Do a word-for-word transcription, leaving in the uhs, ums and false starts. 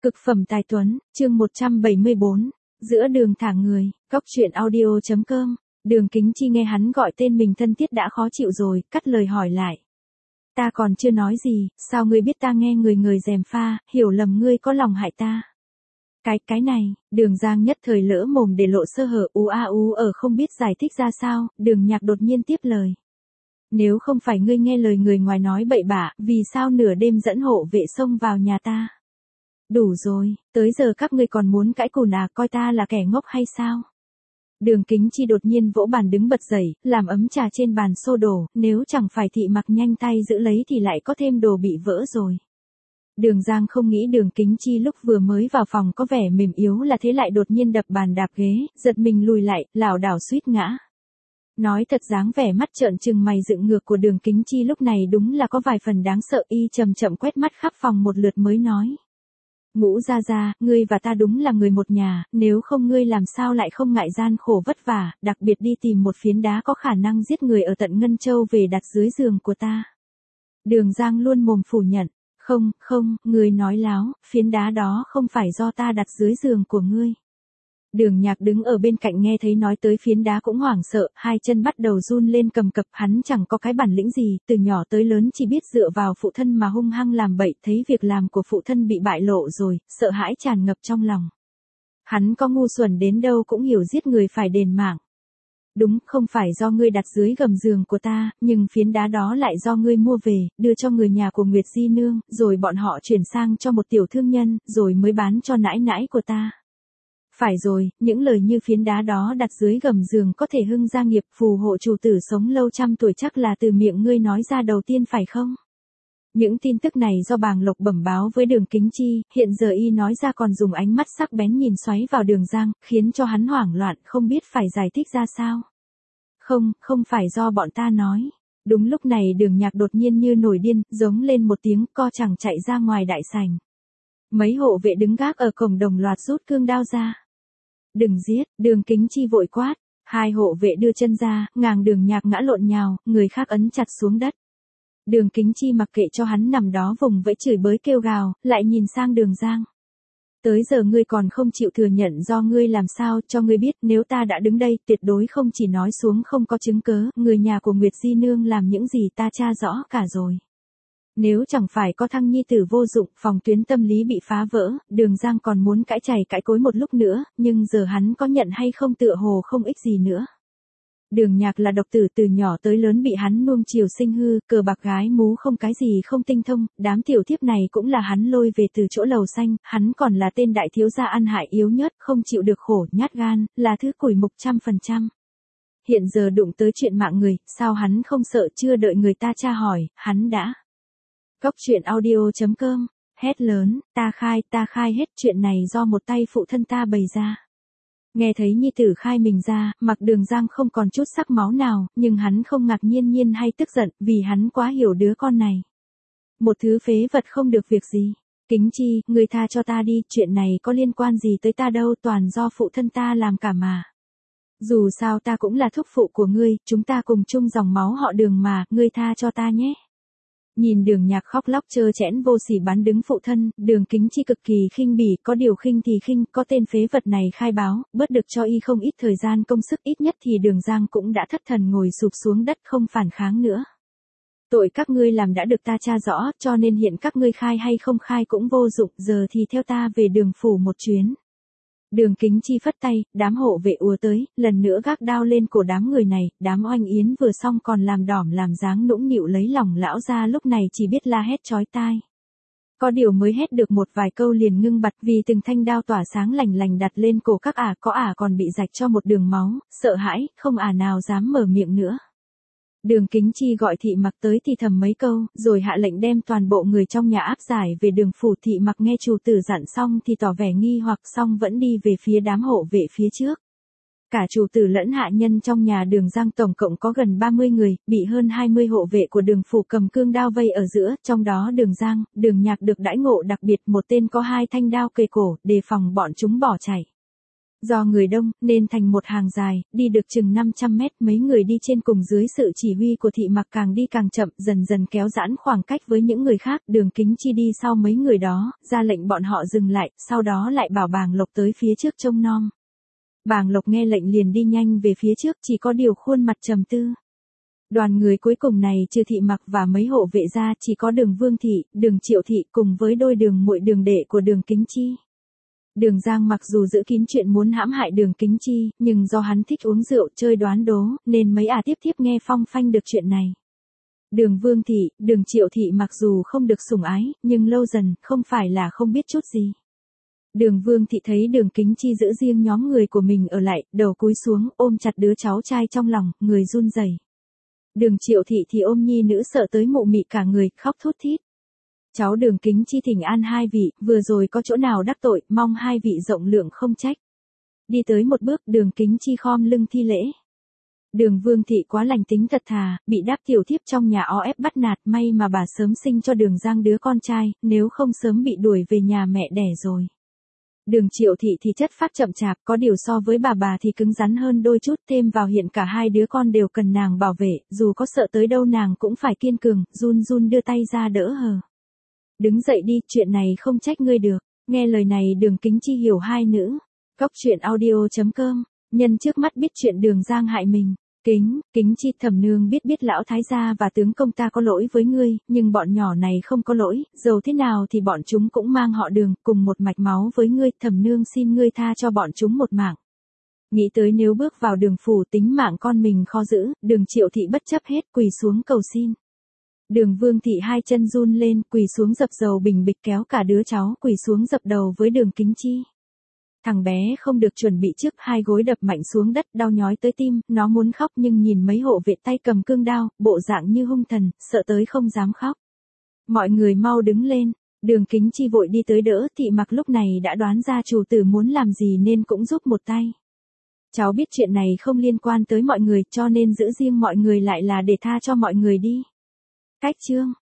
Cực phẩm tài tuấn, chương một trăm bảy mươi bốn, giữa đường thả người, cóc truyện audio chấm com. Đường Kính Chi nghe hắn gọi tên mình thân thiết đã khó chịu rồi, cắt lời hỏi lại. Ta còn chưa nói gì, sao ngươi biết ta nghe người người gièm pha, hiểu lầm ngươi có lòng hại ta. Cái, cái này, Đường Giang nhất thời lỡ mồm để lộ sơ hở ú a ú ở không biết giải thích ra sao, Đường Nhạc đột nhiên tiếp lời. Nếu không phải ngươi nghe lời người ngoài nói bậy bạ, vì sao nửa đêm dẫn hộ vệ xông vào nhà ta? Đủ rồi, tới giờ các ngươi còn muốn cãi cùn à, coi ta là kẻ ngốc hay sao? Đường Kính Chi đột nhiên vỗ bàn đứng bật dậy, làm ấm trà trên bàn xô đổ, nếu chẳng phải Thị Mặc nhanh tay giữ lấy thì lại có thêm đồ bị vỡ rồi. Đường Giang không nghĩ Đường Kính Chi lúc vừa mới vào phòng có vẻ mềm yếu là thế lại đột nhiên đập bàn đạp ghế, giật mình lùi lại, lảo đảo suýt ngã. Nói thật dáng vẻ mắt trợn trừng mày dựng ngược của Đường Kính Chi lúc này đúng là có vài phần đáng sợ, y chậm chậm quét mắt khắp phòng một lượt mới nói. Ngũ gia gia, ngươi và ta đúng là người một nhà, nếu không ngươi làm sao lại không ngại gian khổ vất vả, đặc biệt đi tìm một phiến đá có khả năng giết người ở tận Ngân Châu về đặt dưới giường của ta. Đường Giang luôn mồm phủ nhận, không, không, ngươi nói láo, phiến đá đó không phải do ta đặt dưới giường của ngươi. Đường Nhạc đứng ở bên cạnh nghe thấy nói tới phiến đá cũng hoảng sợ, hai chân bắt đầu run lên cầm cập, hắn chẳng có cái bản lĩnh gì, từ nhỏ tới lớn chỉ biết dựa vào phụ thân mà hung hăng làm bậy, thấy việc làm của phụ thân bị bại lộ rồi, sợ hãi tràn ngập trong lòng. Hắn có ngu xuẩn đến đâu cũng hiểu giết người phải đền mạng. Đúng, không phải do ngươi đặt dưới gầm giường của ta, nhưng phiến đá đó lại do ngươi mua về, đưa cho người nhà của Nguyệt Di Nương, rồi bọn họ chuyển sang cho một tiểu thương nhân, rồi mới bán cho nãi nãi của ta. Phải rồi, những lời như phiến đá đó đặt dưới gầm giường có thể hưng gia nghiệp phù hộ chủ tử sống lâu trăm tuổi chắc là từ miệng ngươi nói ra đầu tiên phải không? Những tin tức này do Bàng Lộc bẩm báo với Đường Kính Chi, hiện giờ y nói ra còn dùng ánh mắt sắc bén nhìn xoáy vào Đường Giang, khiến cho hắn hoảng loạn không biết phải giải thích ra sao. Không, không phải do bọn ta nói. Đúng lúc này Đường Nhạc đột nhiên như nổi điên, giống lên một tiếng co chẳng chạy ra ngoài đại sảnh. Mấy hộ vệ đứng gác ở cổng đồng loạt rút cương đao ra. Đừng giết, Đường Kính Chi vội quát, hai hộ vệ đưa chân ra, ngàng Đường Nhạc ngã lộn nhào, người khác ấn chặt xuống đất. Đường Kính Chi mặc kệ cho hắn nằm đó vùng vẫy chửi bới kêu gào, lại nhìn sang Đường Giang. Tới giờ ngươi còn không chịu thừa nhận do ngươi làm sao, cho ngươi biết nếu ta đã đứng đây tuyệt đối không chỉ nói xuống không có chứng cớ, người nhà của Nguyệt Di Nương làm những gì ta tra rõ cả rồi. Nếu chẳng phải có thăng nhi tử vô dụng, phòng tuyến tâm lý bị phá vỡ, Đường Giang còn muốn cãi chày cãi cối một lúc nữa, nhưng giờ hắn có nhận hay không tựa hồ không ích gì nữa. Đường Nhạc là độc tử từ nhỏ tới lớn bị hắn nuông chiều sinh hư, cờ bạc gái mú không cái gì không tinh thông, đám tiểu thiếp này cũng là hắn lôi về từ chỗ lầu xanh, hắn còn là tên đại thiếu gia ăn hại yếu nhớt, không chịu được khổ, nhát gan, là thứ củi mục trăm phần trăm. Hiện giờ đụng tới chuyện mạng người, sao hắn không sợ, chưa đợi người ta tra hỏi, hắn đã. Cóc truyện audio chấm com, hét lớn, ta khai, ta khai hết chuyện này do một tay phụ thân ta bày ra. Nghe thấy nhi tử khai mình ra, mặt Đường Giang không còn chút sắc máu nào, nhưng hắn không ngạc nhiên nhiên hay tức giận, vì hắn quá hiểu đứa con này. Một thứ phế vật không được việc gì. Kính Chi, người tha cho ta đi, chuyện này có liên quan gì tới ta đâu, toàn do phụ thân ta làm cả mà. Dù sao ta cũng là thúc phụ của ngươi, chúng ta cùng chung dòng máu họ Đường mà, ngươi tha cho ta nhé. Nhìn Đường Nhạc khóc lóc trơ trẽn vô sỉ bán đứng phụ thân, Đường Kính Chi cực kỳ khinh bỉ, có điều khinh thì khinh, có tên phế vật này khai báo, bớt được cho y không ít thời gian công sức, ít nhất thì Đường Giang cũng đã thất thần ngồi sụp xuống đất không phản kháng nữa. Tội các ngươi làm đã được ta tra rõ, cho nên hiện các ngươi khai hay không khai cũng vô dụng, giờ thì theo ta về Đường phủ một chuyến. Đường Kính Chi phất tay, đám hộ vệ ùa tới, lần nữa gác đao lên cổ đám người này, đám Oanh Yến vừa xong còn làm đỏm làm dáng nũng nịu lấy lòng lão ra lúc này chỉ biết la hét chói tai. Có điều mới hét được một vài câu liền ngưng bặt vì từng thanh đao tỏa sáng lành lành đặt lên cổ các ả, có ả còn bị rạch cho một đường máu, sợ hãi, không ả nào dám mở miệng nữa. Đường Kính Chi gọi Thị Mặc tới thì thầm mấy câu, rồi hạ lệnh đem toàn bộ người trong nhà áp giải về Đường phủ. Thị Mặc nghe chủ tử dặn xong thì tỏ vẻ nghi hoặc xong vẫn đi về phía đám hộ vệ phía trước. Cả chủ tử lẫn hạ nhân trong nhà Đường Giang tổng cộng có gần ba mươi người, bị hơn hai mươi hộ vệ của Đường phủ cầm cương đao vây ở giữa, trong đó Đường Giang, Đường Nhạc được đãi ngộ đặc biệt, một tên có hai thanh đao kề cổ, đề phòng bọn chúng bỏ chạy. Do người đông, nên thành một hàng dài, đi được chừng năm trăm mét, mấy người đi trên cùng dưới sự chỉ huy của Thị Mặc càng đi càng chậm, dần dần kéo giãn khoảng cách với những người khác. Đường Kính Chi đi sau mấy người đó, ra lệnh bọn họ dừng lại, sau đó lại bảo Bàng Lộc tới phía trước trông nom. Bàng Lộc nghe lệnh liền đi nhanh về phía trước, chỉ có điều khuôn mặt trầm tư. Đoàn người cuối cùng này trừ Thị Mặc và mấy hộ vệ ra, chỉ có Đường Vương Thị, Đường Triệu Thị cùng với đôi đường muội Đường đệ của Đường Kính Chi. Đường Giang mặc dù giữ kín chuyện muốn hãm hại Đường Kính Chi, nhưng do hắn thích uống rượu chơi đoán đố, nên mấy ả tiếp tiếp nghe phong phanh được chuyện này. Đường Vương Thị, Đường Triệu Thị mặc dù không được sủng ái, nhưng lâu dần, không phải là không biết chút gì. Đường Vương Thị thấy Đường Kính Chi giữ riêng nhóm người của mình ở lại, đầu cúi xuống, ôm chặt đứa cháu trai trong lòng, người run rẩy. Đường Triệu Thị thì ôm nhi nữ sợ tới mụ mị cả người, khóc thút thít. Cháu Đường Kính Chi thỉnh an hai vị, vừa rồi có chỗ nào đắc tội, mong hai vị rộng lượng không trách. Đi tới một bước, Đường Kính Chi khom lưng thi lễ. Đường Vương Thị quá lành tính thật thà, bị đáp tiểu thiếp trong nhà o ép bắt nạt, may mà bà sớm sinh cho Đường Giang đứa con trai, nếu không sớm bị đuổi về nhà mẹ đẻ rồi. Đường Triệu Thị thì chất phác chậm chạp, có điều so với bà bà thì cứng rắn hơn đôi chút, thêm vào hiện cả hai đứa con đều cần nàng bảo vệ, dù có sợ tới đâu nàng cũng phải kiên cường, run run đưa tay ra đỡ hờ. Đứng dậy đi, chuyện này không trách ngươi được. Nghe lời này Đường Kính Chi hiểu hai nữ. Góc truyện audio chấm com, nhân trước mắt biết chuyện Đường Giang hại mình. Kính, Kính Chi Thẩm nương biết biết lão thái gia và tướng công ta có lỗi với ngươi, nhưng bọn nhỏ này không có lỗi, dầu thế nào thì bọn chúng cũng mang họ Đường, cùng một mạch máu với ngươi, Thẩm nương xin ngươi tha cho bọn chúng một mạng. Nghĩ tới nếu bước vào Đường phủ tính mạng con mình khó giữ, Đường Triệu Thị bất chấp hết quỳ xuống cầu xin. Đường Vương Thị hai chân run lên, quỳ xuống dập dầu bình bịch kéo cả đứa cháu quỳ xuống dập đầu với Đường Kính Chi. Thằng bé không được chuẩn bị trước, hai gối đập mạnh xuống đất, đau nhói tới tim, nó muốn khóc nhưng nhìn mấy hộ vệ tay cầm cương đao, bộ dạng như hung thần, sợ tới không dám khóc. Mọi người mau đứng lên, Đường Kính Chi vội đi tới đỡ, Thị Mặc lúc này đã đoán ra chủ tử muốn làm gì nên cũng giúp một tay. Cháu biết chuyện này không liên quan tới mọi người, cho nên giữ riêng mọi người lại là để tha cho mọi người đi. Cách chương